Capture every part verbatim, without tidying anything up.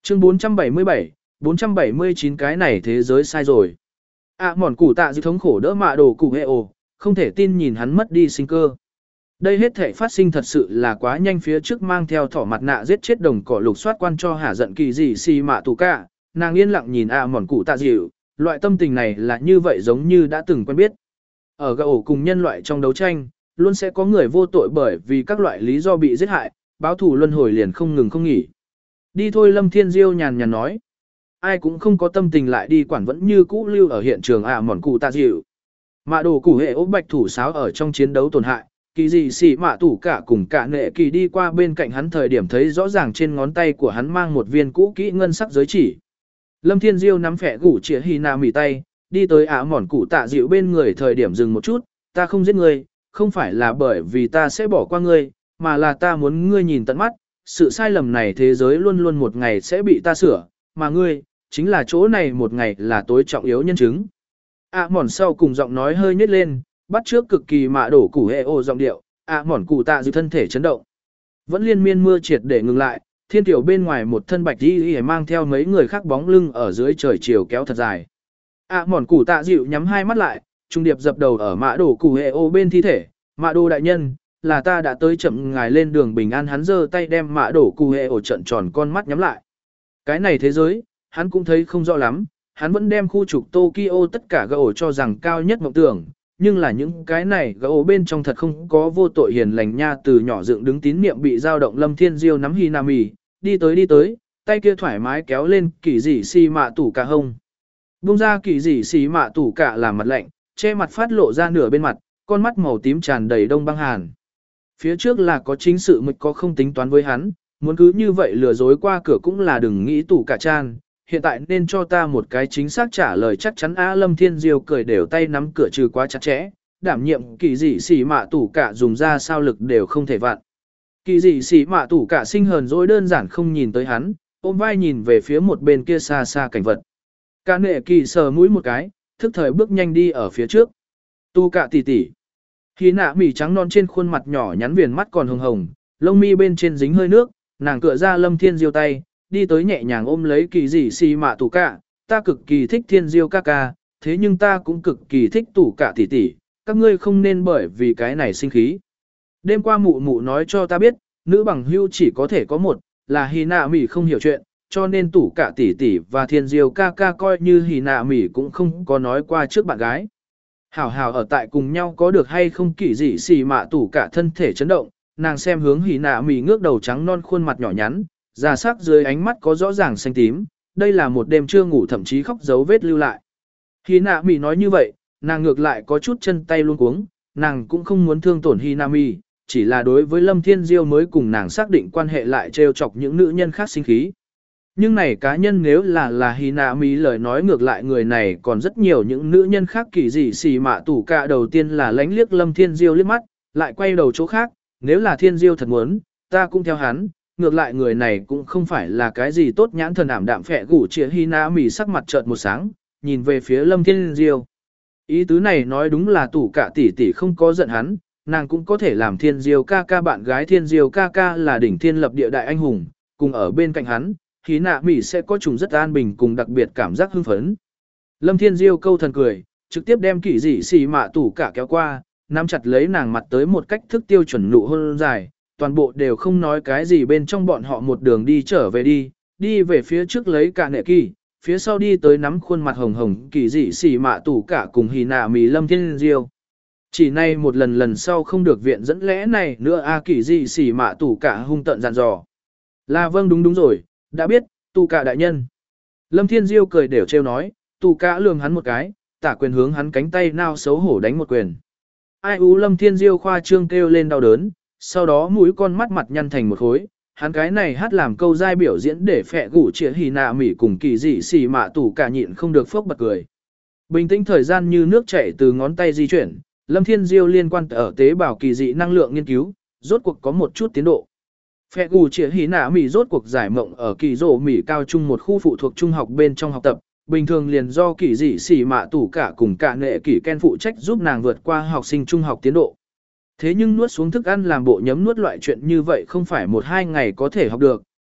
Chương bốn trăm bảy mươi bảy, bốn trăm bảy mươi chín cái này thế giới sai rồi. À mòn củ tạ dư thống khổ đỡ mạ đồ cụ hệ ồ, không thể tin nhìn hắn mất đi sinh cơ. Đây hết thể phát sinh thật sự là quá nhanh, phía trước mang theo thỏ mặt nạ giết chết đồng cỏ lục soát quan cho hả giận kỳ gì xì mạ tù cả, nàng yên lặng nhìn à mòn cụ tạ dịu, loại tâm tình này là như vậy giống như đã từng quen biết. Ở gã ổ cùng nhân loại trong đấu tranh, luôn sẽ có người vô tội bởi vì các loại lý do bị giết hại, báo thù luân hồi liền không ngừng không nghỉ. Đi thôi, Lâm Thiên Diêu nhàn nhàn nói. Ai cũng không có tâm tình lại đi quản vẫn như cũ lưu ở hiện trường à mòn cụ tạ dịu. Mạ đồ củ hệ ốp bạch thủ sáo ở trong chiến đấu tổn hại, kỳ gì xỉ mạ tủ cả cùng cả nệ kỳ đi qua bên cạnh hắn thời điểm thấy rõ ràng trên ngón tay của hắn mang một viên cũ kỹ ngân sắc giới chỉ. Lâm Thiên Diêu nắm phẻ gủ chĩa hì nà mỉ tay, đi tới ả mòn cụ tạ dịu bên người thời điểm dừng một chút, ta không giết ngươi, không phải là bởi vì ta sẽ bỏ qua ngươi, mà là ta muốn ngươi nhìn tận mắt, sự sai lầm này thế giới luôn luôn một ngày sẽ bị ta sửa, mà ngươi, chính là chỗ này một ngày là tối trọng yếu nhân chứng. À mòn sau cùng giọng nói hơi nhếch lên, bắt trước cực kỳ mạ đổ củ hệ ô giọng điệu, à mòn cụ tạ dịu thân thể chấn động. Vẫn liên miên mưa triệt để ngừng lại, thiên tiểu bên ngoài một thân bạch đi y mang theo mấy người khác bóng lưng ở dưới trời chiều kéo thật dài. À mòn cụ tạ dịu nhắm hai mắt lại, trung điệp dập đầu ở mạ đổ củ hệ ô bên thi thể, mạ đồ đại nhân, là ta đã tới chậm ngài lên đường bình an. Hắn giơ tay đem mạ đổ củ hệ ô trận tròn con mắt nhắm lại. Cái này thế giới, hắn cũng thấy không rõ lắm, hắn vẫn đem khu trục Tokyo tất cả gã ổ cho rằng cao nhất mộng tưởng, nhưng là những cái này gã ổ bên trong thật không có vô tội hiền lành nha. Từ nhỏ dựng đứng tín niệm bị dao động, Lâm Thiên Diêu nắm Hinami, đi tới đi tới, tay kia thoải mái kéo lên kỳ dị xì mạ tủ cả hông. Bung ra kỳ dị xì mạ tủ cả làm mặt lạnh, che mặt phát lộ ra nửa bên mặt, con mắt màu tím tràn đầy đông băng hàn. Phía trước là có chính sự mịch có không tính toán với hắn, muốn cứ như vậy lừa dối qua cửa cũng là đừng nghĩ tủ cả chan. Hiện tại nên cho ta một cái chính xác trả lời chắc chắn. Á Lâm Thiên Diêu cười đều tay nắm cửa trừ quá chặt chẽ, đảm nhiệm kỳ dị xỉ mạ tủ cả dùng ra sao lực đều không thể vặn. Kỳ dị xỉ mạ tủ cả sinh hờn dỗi đơn giản không nhìn tới hắn, ôm vai nhìn về phía một bên kia xa xa cảnh vật. Cả nệ kỳ sờ mũi một cái, thức thời bước nhanh đi ở phía trước. Tu cả tỉ tỉ. Khi nạ mỉ trắng non trên khuôn mặt nhỏ nhắn viền mắt còn hồng hồng, lông mi bên trên dính hơi nước, nàng cựa ra Lâm Thiên Diêu tay, đi tới nhẹ nhàng ôm lấy kỳ dị xì mạ tủ cả, ta cực kỳ thích Thiên Diêu ca ca, thế nhưng ta cũng cực kỳ thích tủ cả tỷ tỷ, các ngươi không nên bởi vì cái này sinh khí. Đêm qua mụ mụ nói cho ta biết, nữ bằng hưu chỉ có thể có một, là Hỉ Nạ Mỉ không hiểu chuyện, cho nên tủ cả tỷ tỷ và Thiên Diêu ca ca coi như Hỉ Nạ Mỉ cũng không có nói qua trước bạn gái. Hảo hảo ở tại cùng nhau có được hay không? Kỳ dị xì mạ tủ cả thân thể chấn động, nàng xem hướng Hỉ Nạ Mỉ ngước đầu trắng non khuôn mặt nhỏ nhắn, già sắc dưới ánh mắt có rõ ràng xanh tím, đây là một đêm chưa ngủ thậm chí khóc dấu vết lưu lại. Hỉ Nạ Mỉ nói như vậy, nàng ngược lại có chút chân tay luống cuống, nàng cũng không muốn thương tổn Hỉ Nạ Mỉ, chỉ là đối với Lâm Thiên Diêu mới cùng nàng xác định quan hệ lại trêu chọc những nữ nhân khác sinh khí. Nhưng này cá nhân nếu là là Hỉ Nạ Mỉ lời nói ngược lại người này còn rất nhiều những nữ nhân khác. Kỳ dị xì mạ tủ cả đầu tiên là lánh liếc Lâm Thiên Diêu liếc mắt, lại quay đầu chỗ khác, nếu là Thiên Diêu thật muốn, ta cũng theo hắn. Ngược lại người này cũng không phải là cái gì tốt nhãn thần ảm đạm phệ gủ chĩa Hỉ Nạ Mỉ sắc mặt chợt một sáng, nhìn về phía Lâm Thiên Diêu. Ý tứ này nói đúng là tủ cả tỷ tỷ không có giận hắn, nàng cũng có thể làm Thiên Diêu ca ca bạn gái. Thiên Diêu ca ca là đỉnh thiên lập địa đại anh hùng, cùng ở bên cạnh hắn, Hỉ Nạ Mỉ sẽ có trùng rất an bình cùng đặc biệt cảm giác hưng phấn. Lâm Thiên Diêu câu thần cười, trực tiếp đem kỳ dị xì mạ tủ cả kéo qua, nắm chặt lấy nàng mặt tới một cách thức tiêu chuẩn nụ hôn dài. Toàn bộ đều không nói cái gì, bên trong bọn họ một đường đi trở về đi, đi về phía trước lấy cả nệ kỳ, phía sau đi tới nắm khuôn mặt hồng hồng kỳ dị xì mạ tủ cả cùng Hỉ Nạ Mỉ Lâm Thiên Diêu. Chỉ nay một lần lần sau không được viện dẫn lẽ này nữa a à, kỳ dị xì mạ tủ cả hung tận dặn dò. Là vâng đúng đúng rồi, đã biết, tủ cả đại nhân. Lâm Thiên Diêu cười đều trêu nói, tủ cả lườm hắn một cái, tả quyền hướng hắn cánh tay nao xấu hổ đánh một quyền. Ai u Lâm Thiên Diêu khoa trương kêu lên đau đớn. Sau đó mũi con mắt mặt nhăn thành một khối, hắn cái này hát làm câu giai biểu diễn để phệ gủ chĩa Hỉ Nạ Mỉ cùng kỳ dị xì mạ tủ cả nhịn không được phốc bật cười. Bình tĩnh thời gian như nước chảy từ ngón tay di chuyển, Lâm Thiên Diêu liên quan ở tế bào kỳ dị năng lượng nghiên cứu, rốt cuộc có một chút tiến độ. Phệ gủ chĩa Hỉ Nạ Mỉ rốt cuộc giải mộng ở kỳ rổ Mỉ cao trung một khu phụ thuộc trung học bên trong học tập, bình thường liền do kỳ dị xì mạ tủ cả cùng cả nệ kỳ Ken phụ trách giúp nàng vượt qua học sinh trung học tiến độ. Thế nhưng nuốt xuống thức ăn làm bộ nhấm nuốt loại chuyện như vậy không phải một hai ngày có thể học được,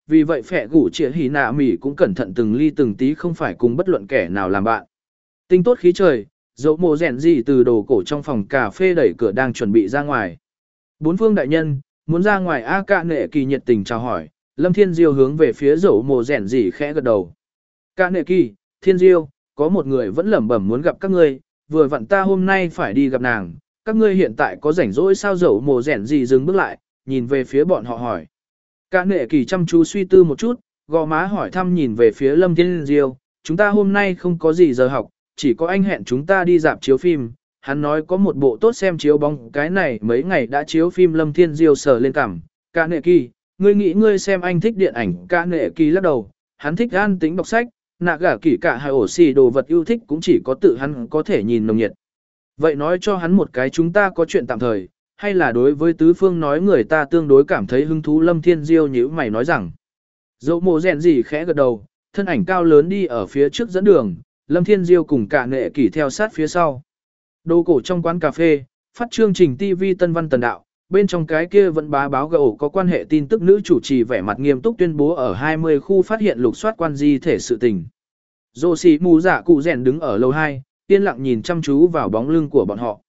vì vậy phẻ gủ trịa hỉ nạ mỉ cũng cẩn thận từng ly từng tí không phải cùng bất luận kẻ nào làm bạn. Tinh tốt khí trời, dẫu mồ rèn gì từ đồ cổ trong phòng cà phê đẩy cửa đang chuẩn bị ra ngoài. Bốn phương đại nhân, muốn ra ngoài A Cạ Nệ Kỳ nhiệt tình chào hỏi, Lâm Thiên Diêu hướng về phía dẫu mồ rèn gì khẽ gật đầu. Cạ Nệ Kỳ, Thiên Diêu, có một người vẫn lẩm bẩm muốn gặp các ngươi, vừa vặn ta hôm nay phải đi gặp nàng, các ngươi hiện tại có rảnh rỗi sao? Dẫu mồ rèn gì dừng bước lại, nhìn về phía bọn họ hỏi. Cạ Nệ Kỳ chăm chú suy tư một chút, gò má hỏi thăm nhìn về phía Lâm Thiên Diêu, chúng ta hôm nay không có gì giờ học, chỉ có anh hẹn chúng ta đi dạp chiếu phim, hắn nói có một bộ tốt xem chiếu bóng, cái này mấy ngày đã chiếu phim. Lâm Thiên Diêu sờ lên cằm, Cạ Nệ Kỳ, ngươi nghĩ ngươi xem anh thích điện ảnh? Cạ Nệ Kỳ lắc đầu, hắn thích an tĩnh đọc sách, nạ gả kỹ cả hai ổ xì đồ vật yêu thích cũng chỉ có tự hắn có thể nhìn nồng nhiệt. Vậy nói cho hắn một cái chúng ta có chuyện tạm thời, hay là đối với tứ phương nói người ta tương đối cảm thấy hứng thú? Lâm Thiên Diêu nhíu mày nói rằng. Dẫu mồ rèn gì khẽ gật đầu, thân ảnh cao lớn đi ở phía trước dẫn đường, Lâm Thiên Diêu cùng Cạ Nệ Kỳ theo sát phía sau. Đồ cổ trong quán cà phê, phát chương trình ti vi Tân Văn Tần Đạo, bên trong cái kia vẫn bá báo gậu có quan hệ tin tức nữ chủ trì vẻ mặt nghiêm túc tuyên bố ở hai mươi khu phát hiện lục soát quan di thể sự tình. Dô xì mù giả cụ rèn đứng ở lầu hai, yên lặng nhìn chăm chú vào bóng lưng của bọn họ.